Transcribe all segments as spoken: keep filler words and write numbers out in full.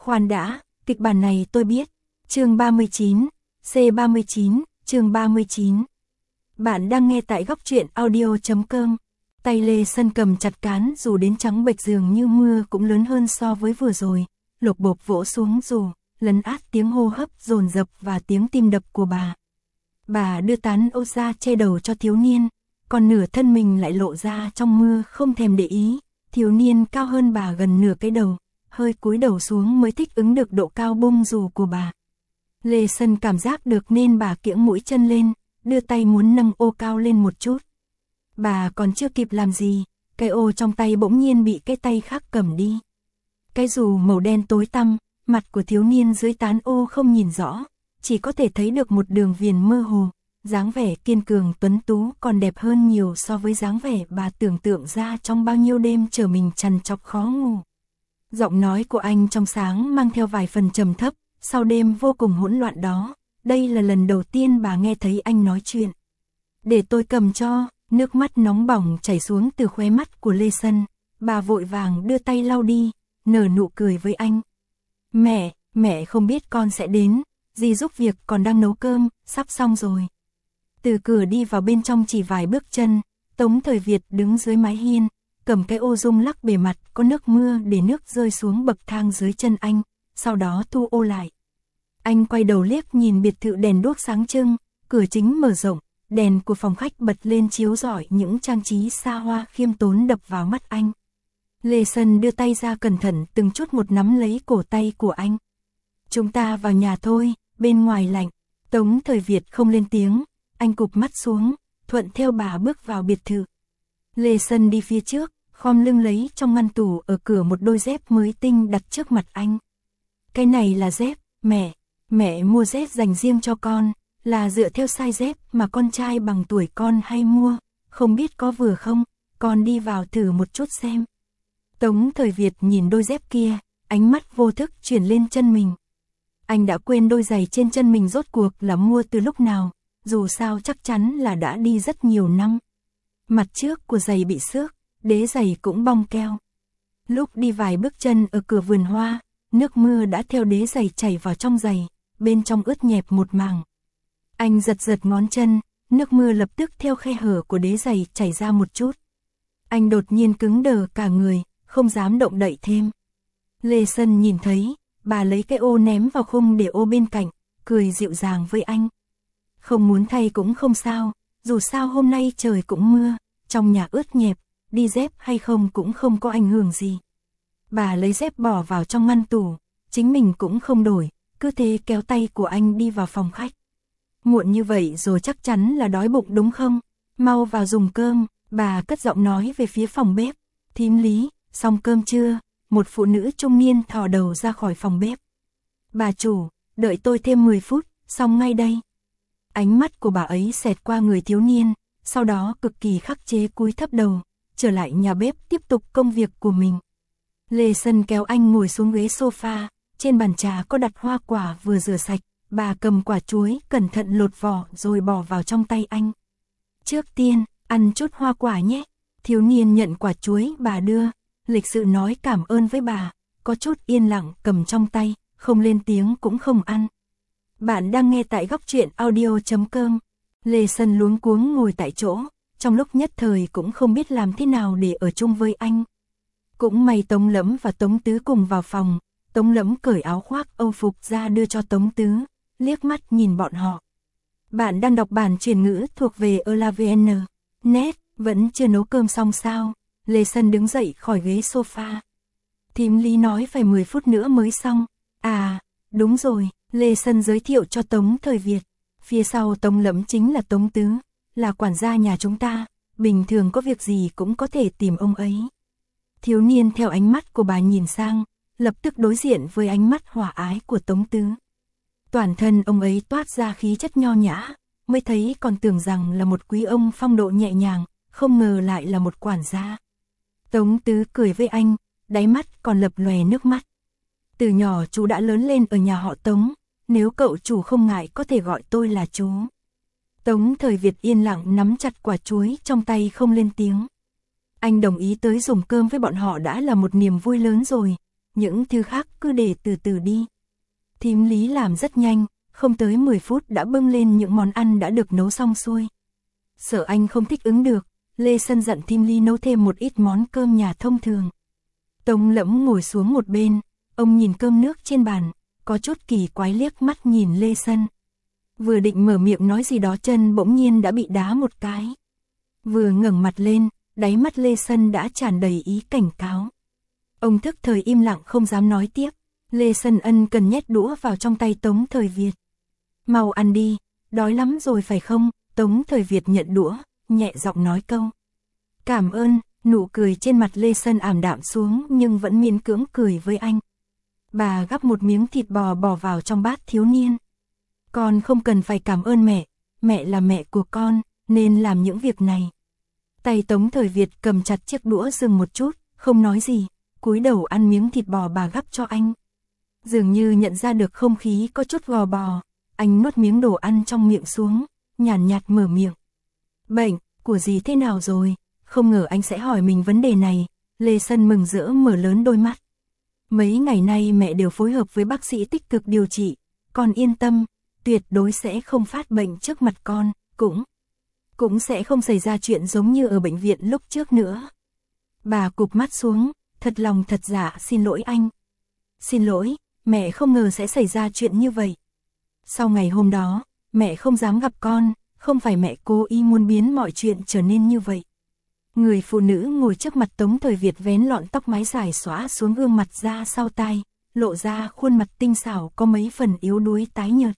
Khoan đã, kịch bản này tôi biết. Chương ba mươi chín, C ba mươi chín, chương ba mươi chín. Bạn đang nghe tại góc truyện audio chấm com. Tay Lê Sân cầm chặt cán dù đến trắng bệch dường như mưa cũng lớn hơn so với vừa rồi, lộc bộp vỗ xuống dù, lấn át tiếng hô hấp dồn dập và tiếng tim đập của bà. Bà đưa tán ô ra che đầu cho thiếu niên, còn nửa thân mình lại lộ ra trong mưa không thèm để ý. Thiếu niên cao hơn bà gần nửa cái đầu, hơi cúi đầu xuống mới thích ứng được độ cao bung dù của bà. Lê Sân cảm giác được nên bà kiễng mũi chân lên, đưa tay muốn nâng ô cao lên một chút. Bà còn chưa kịp làm gì, cái ô trong tay bỗng nhiên bị cái tay khác cầm đi. Cái dù màu đen tối tăm, mặt của thiếu niên dưới tán ô không nhìn rõ, chỉ có thể thấy được một đường viền mơ hồ, dáng vẻ kiên cường tuấn tú còn đẹp hơn nhiều so với dáng vẻ bà tưởng tượng ra trong bao nhiêu đêm chờ mình trằn trọc khó ngủ. Giọng nói của anh trong sáng mang theo vài phần trầm thấp, sau đêm vô cùng hỗn loạn đó, đây là lần đầu tiên bà nghe thấy anh nói chuyện. Để tôi cầm cho, nước mắt nóng bỏng chảy xuống từ khóe mắt của Lê Sân, bà vội vàng đưa tay lau đi, nở nụ cười với anh. Mẹ, mẹ không biết con sẽ đến, dì giúp việc còn đang nấu cơm, sắp xong rồi. Từ cửa đi vào bên trong chỉ vài bước chân, Tống Thời Việt đứng dưới mái hiên, cầm cái ô rung lắc bề mặt có nước mưa để nước rơi xuống bậc thang dưới chân anh, sau đó thu ô lại. Anh quay đầu liếc nhìn biệt thự đèn đuốc sáng trưng, cửa chính mở rộng, đèn của phòng khách bật lên chiếu rọi những trang trí xa hoa khiêm tốn đập vào mắt anh. Lê Sân đưa tay ra cẩn thận từng chút một nắm lấy cổ tay của anh. Chúng ta vào nhà thôi, bên ngoài lạnh. Tống Thời Việt không lên tiếng, anh cụp mắt xuống, thuận theo bà bước vào biệt thự. Lê Sân đi phía trước, khom lưng lấy trong ngăn tủ ở cửa một đôi dép mới tinh đặt trước mặt anh. Cái này là dép, mẹ, mẹ mua dép dành riêng cho con, là dựa theo size dép mà con trai bằng tuổi con hay mua, không biết có vừa không, con đi vào thử một chút xem. Tống Thời Việt nhìn đôi dép kia, ánh mắt vô thức chuyển lên chân mình. Anh đã quên đôi giày trên chân mình rốt cuộc là mua từ lúc nào, dù sao chắc chắn là đã đi rất nhiều năm. Mặt trước của giày bị xước, đế giày cũng bong keo. Lúc đi vài bước chân ở cửa vườn hoa, nước mưa đã theo đế giày chảy vào trong giày, bên trong ướt nhẹp một mảng. Anh giật giật ngón chân, nước mưa lập tức theo khe hở của đế giày chảy ra một chút. Anh đột nhiên cứng đờ cả người, không dám động đậy thêm. Lê Sân nhìn thấy, bà lấy cái ô ném vào khung để ô bên cạnh, cười dịu dàng với anh. Không muốn thay cũng không sao, dù sao hôm nay trời cũng mưa, trong nhà ướt nhẹp, đi dép hay không cũng không có ảnh hưởng gì. Bà lấy dép bỏ vào trong ngăn tủ, chính mình cũng không đổi, cứ thế kéo tay của anh đi vào phòng khách. Muộn như vậy rồi chắc chắn là đói bụng đúng không? Mau vào dùng cơm, bà cất giọng nói về phía phòng bếp. Thím Lý, xong cơm chưa? Một phụ nữ trung niên thò đầu ra khỏi phòng bếp. Bà chủ, đợi tôi thêm mười phút, xong ngay đây. Ánh mắt của bà ấy xẹt qua người thiếu niên, sau đó cực kỳ khắc chế cúi thấp đầu, trở lại nhà bếp tiếp tục công việc của mình. Lê Sân kéo anh ngồi xuống ghế sofa, trên bàn trà có đặt hoa quả vừa rửa sạch, bà cầm quả chuối cẩn thận lột vỏ rồi bỏ vào trong tay anh. Trước tiên, ăn chút hoa quả nhé. Thiếu niên nhận quả chuối bà đưa, lịch sự nói cảm ơn với bà, có chút yên lặng cầm trong tay, không lên tiếng cũng không ăn. Bạn đang nghe tại góc truyện audio chấm com. Lê Sân luống cuống ngồi tại chỗ, trong lúc nhất thời cũng không biết làm thế nào để ở chung với anh. Cũng may Tống Lẫm và Tống Tứ cùng vào phòng, Tống Lẫm cởi áo khoác âu phục ra đưa cho Tống Tứ, liếc mắt nhìn bọn họ. Bạn đang đọc bản truyền ngữ thuộc về Elavn. Net, vẫn chưa nấu cơm xong sao? Lê Sân đứng dậy khỏi ghế sofa. Thím Lý nói phải mười phút nữa mới xong. À, đúng rồi, Lê Sân giới thiệu cho Tống Thời Việt. Phía sau Tống Lẫm chính là Tống Tứ, là quản gia nhà chúng ta, bình thường có việc gì cũng có thể tìm ông ấy. Thiếu niên theo ánh mắt của bà nhìn sang, lập tức đối diện với ánh mắt hòa ái của Tống Tứ. Toàn thân ông ấy toát ra khí chất nho nhã, mới thấy còn tưởng rằng là một quý ông phong độ nhẹ nhàng, không ngờ lại là một quản gia. Tống Tứ cười với anh, đáy mắt còn lập lòe nước mắt. Từ nhỏ chú đã lớn lên ở nhà họ Tống, nếu cậu chủ không ngại có thể gọi tôi là chú. Tống Thời Việt yên lặng nắm chặt quả chuối trong tay không lên tiếng. Anh đồng ý tới dùng cơm với bọn họ đã là một niềm vui lớn rồi, những thứ khác cứ để từ từ đi. Thím Lý làm rất nhanh, không tới mười phút đã bưng lên những món ăn đã được nấu xong xuôi. Sợ anh không thích ứng được, Lê Sân dặn thím Lý nấu thêm một ít món cơm nhà thông thường. Tống Lẫm ngồi xuống một bên, ông nhìn cơm nước trên bàn, có chút kỳ quái liếc mắt nhìn Lê Sân. Vừa định mở miệng nói gì đó chân bỗng nhiên đã bị đá một cái. Vừa ngẩng mặt lên, đáy mắt Lê Sân đã tràn đầy ý cảnh cáo. Ông thức thời im lặng không dám nói tiếp. Lê Sân ân cần nhét đũa vào trong tay Tống Thời Việt. Mau ăn đi, đói lắm rồi phải không? Tống Thời Việt nhận đũa, nhẹ giọng nói câu. Cảm ơn, nụ cười trên mặt Lê Sân ảm đạm xuống nhưng vẫn miễn cưỡng cười với anh. Bà gắp một miếng thịt bò bỏ vào trong bát thiếu niên. Con không cần phải cảm ơn mẹ, mẹ là mẹ của con, nên làm những việc này. Tay Tống Thời Việt cầm chặt chiếc đũa dừng một chút, không nói gì, cúi đầu ăn miếng thịt bò bà gắp cho anh. Dường như nhận ra được không khí có chút gò bò, anh nuốt miếng đồ ăn trong miệng xuống, nhàn nhạt mở miệng. Bệnh của dì thế nào rồi? Không ngờ anh sẽ hỏi mình vấn đề này. Lê Sân mừng rỡ mở lớn đôi mắt. Mấy ngày nay mẹ đều phối hợp với bác sĩ tích cực điều trị, con yên tâm, tuyệt đối sẽ không phát bệnh trước mặt con, cũng cũng sẽ không xảy ra chuyện giống như ở bệnh viện lúc trước nữa. Bà cụp mắt xuống, thật lòng thật dạ xin lỗi anh. Xin lỗi, mẹ không ngờ sẽ xảy ra chuyện như vậy. Sau ngày hôm đó, mẹ không dám gặp con, không phải mẹ cố ý muốn biến mọi chuyện trở nên như vậy. Người phụ nữ ngồi trước mặt Tống Thời Việt vén lọn tóc mái dài xõa xuống gương mặt ra sau tai, lộ ra khuôn mặt tinh xảo có mấy phần yếu đuối tái nhợt.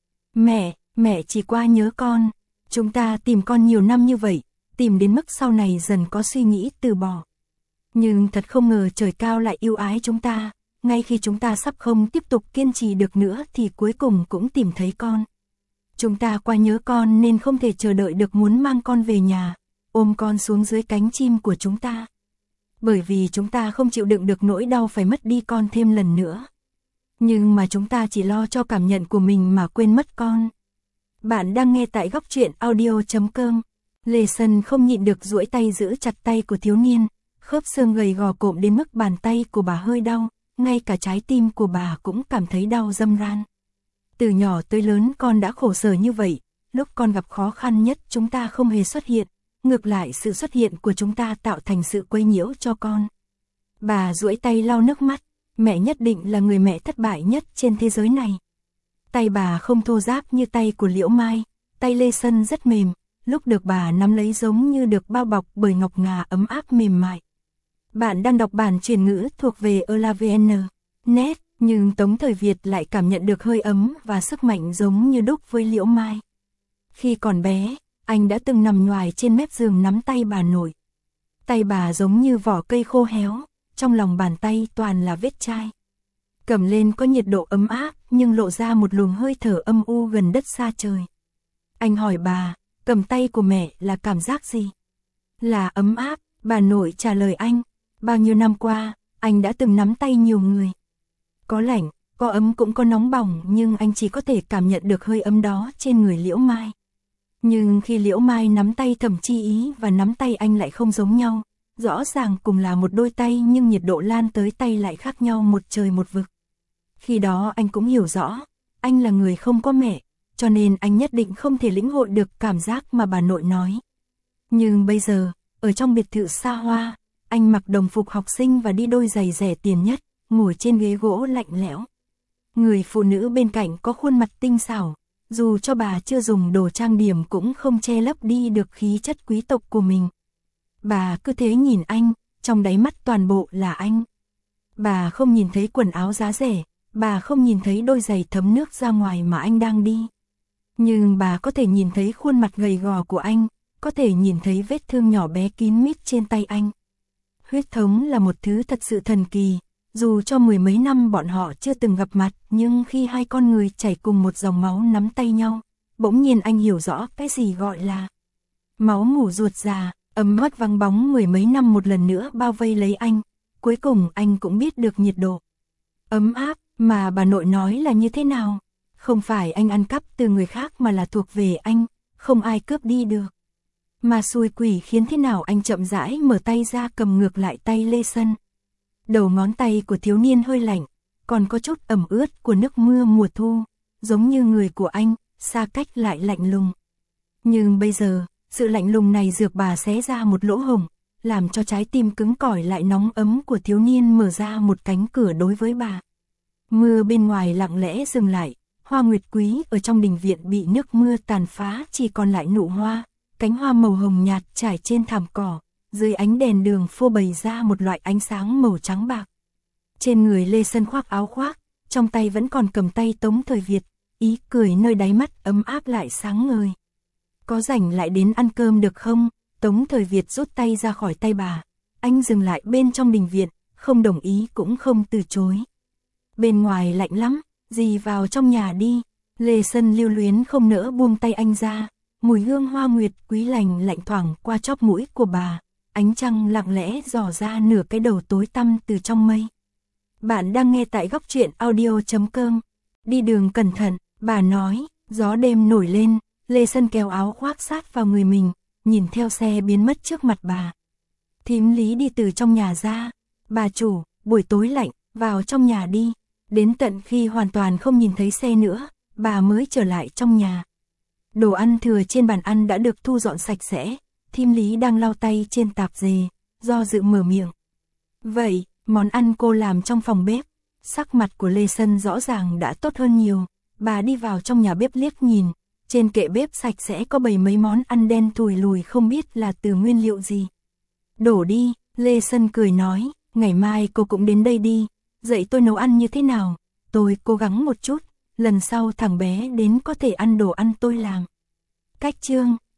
Mẹ, mẹ chỉ qua nhớ con. Chúng ta tìm con nhiều năm như vậy, tìm đến mức sau này dần có suy nghĩ từ bỏ. Nhưng thật không ngờ trời cao lại yêu ái chúng ta, ngay khi chúng ta sắp không tiếp tục kiên trì được nữa thì cuối cùng cũng tìm thấy con. Chúng ta qua nhớ con nên không thể chờ đợi được muốn mang con về nhà, ôm con xuống dưới cánh chim của chúng ta. Bởi vì chúng ta không chịu đựng được nỗi đau phải mất đi con thêm lần nữa. Nhưng mà chúng ta chỉ lo cho cảm nhận của mình mà quên mất con. Bạn đang nghe tại góc truyện audio chấm com. Lê Sân không nhịn được duỗi tay giữ chặt tay của thiếu niên, khớp xương gầy gò cộm đến mức bàn tay của bà hơi đau, ngay cả trái tim của bà cũng cảm thấy đau râm ran. Từ nhỏ tới lớn con đã khổ sở như vậy, lúc con gặp khó khăn nhất chúng ta không hề xuất hiện, ngược lại sự xuất hiện của chúng ta tạo thành sự quấy nhiễu cho con. Bà duỗi tay lau nước mắt, mẹ nhất định là người mẹ thất bại nhất trên thế giới này. Tay bà không thô ráp như tay của Liễu Mai, tay Lê Sân rất mềm, lúc được bà nắm lấy giống như được bao bọc bởi ngọc ngà ấm áp mềm mại. Bạn đang đọc bản truyền ngữ thuộc về elavn chấm net, nhưng Tống Thời Việt lại cảm nhận được hơi ấm và sức mạnh giống như đúc với Liễu Mai. Khi còn bé, anh đã từng nằm nhoài trên mép giường nắm tay bà nội. Tay bà giống như vỏ cây khô héo, trong lòng bàn tay toàn là vết chai. Cầm lên có nhiệt độ ấm áp nhưng lộ ra một luồng hơi thở âm u gần đất xa trời. Anh hỏi bà, cầm tay của mẹ là cảm giác gì? Là ấm áp, bà nội trả lời anh. Bao nhiêu năm qua, anh đã từng nắm tay nhiều người. Có lạnh, có ấm cũng có nóng bỏng nhưng anh chỉ có thể cảm nhận được hơi ấm đó trên người Liễu Mai. Nhưng khi Liễu Mai nắm tay Thẩm Chi Ý và nắm tay anh lại không giống nhau. Rõ ràng cùng là một đôi tay nhưng nhiệt độ lan tới tay lại khác nhau một trời một vực. Khi đó anh cũng hiểu rõ, anh là người không có mẹ, cho nên anh nhất định không thể lĩnh hội được cảm giác mà bà nội nói. Nhưng bây giờ, ở trong biệt thự xa hoa, anh mặc đồng phục học sinh và đi đôi giày rẻ tiền nhất, ngồi trên ghế gỗ lạnh lẽo. Người phụ nữ bên cạnh có khuôn mặt tinh xảo, dù cho bà chưa dùng đồ trang điểm cũng không che lấp đi được khí chất quý tộc của mình. Bà cứ thế nhìn anh, trong đáy mắt toàn bộ là anh. Bà không nhìn thấy quần áo giá rẻ, bà không nhìn thấy đôi giày thấm nước ra ngoài mà anh đang đi. Nhưng bà có thể nhìn thấy khuôn mặt gầy gò của anh, có thể nhìn thấy vết thương nhỏ bé kín mít trên tay anh. Huyết thống là một thứ thật sự thần kỳ, dù cho mười mấy năm bọn họ chưa từng gặp mặt, nhưng khi hai con người chảy cùng một dòng máu nắm tay nhau, bỗng nhiên anh hiểu rõ cái gì gọi là máu mủ ruột già. Ấm áp vắng bóng mười mấy năm một lần nữa bao vây lấy anh, cuối cùng anh cũng biết được nhiệt độ ấm áp mà bà nội nói là như thế nào. Không phải anh ăn cắp từ người khác mà là thuộc về anh, không ai cướp đi được. Mà xui quỷ khiến thế nào anh chậm rãi mở tay ra cầm ngược lại tay Lê Sân. Đầu ngón tay của thiếu niên hơi lạnh, còn có chút ẩm ướt của nước mưa mùa thu, giống như người của anh, xa cách lại lạnh lùng. Nhưng bây giờ, sự lạnh lùng này dược bà xé ra một lỗ hổng, làm cho trái tim cứng cỏi lại nóng ấm của thiếu niên mở ra một cánh cửa đối với bà. Mưa bên ngoài lặng lẽ dừng lại, hoa nguyệt quý ở trong đình viện bị nước mưa tàn phá chỉ còn lại nụ hoa, cánh hoa màu hồng nhạt trải trên thảm cỏ, dưới ánh đèn đường phô bày ra một loại ánh sáng màu trắng bạc. Trên người Lê Sân khoác áo khoác, trong tay vẫn còn cầm tay Tống Thời Việt, ý cười nơi đáy mắt ấm áp lại sáng ngời. Có rảnh lại đến ăn cơm được không? Tống Thời Việt rút tay ra khỏi tay bà, anh dừng lại bên trong đình viện, không đồng ý cũng không từ chối. Bên ngoài lạnh lắm, dì vào trong nhà đi. Lê Sân lưu luyến không nỡ buông tay anh ra, mùi hương hoa nguyệt quý lành lạnh thoảng qua chóp mũi của bà, ánh trăng lặng lẽ dò ra nửa cái đầu tối tăm từ trong mây. Bạn đang nghe tại góc truyện audio chấm com. Đi đường cẩn thận, bà nói, gió đêm nổi lên, Lê Sân kéo áo khoác sát vào người mình, nhìn theo xe biến mất trước mặt bà. Thím Lý đi từ trong nhà ra, bà chủ, buổi tối lạnh, vào trong nhà đi. Đến tận khi hoàn toàn không nhìn thấy xe nữa, bà mới trở lại trong nhà. Đồ ăn thừa trên bàn ăn đã được thu dọn sạch sẽ, thím Lý đang lau tay trên tạp dề, do dự mở miệng. Vậy, món ăn cô làm trong phòng bếp. Sắc mặt của Lê Sân rõ ràng đã tốt hơn nhiều, bà đi vào trong nhà bếp liếc nhìn, trên kệ bếp sạch sẽ có bày mấy món ăn đen thùi lùi không biết là từ nguyên liệu gì. Đổ đi, Lê Sân cười nói, ngày mai cô cũng đến đây đi, dạy tôi nấu ăn như thế nào, tôi cố gắng một chút, lần sau thằng bé đến có thể ăn đồ ăn tôi làm. Cách chương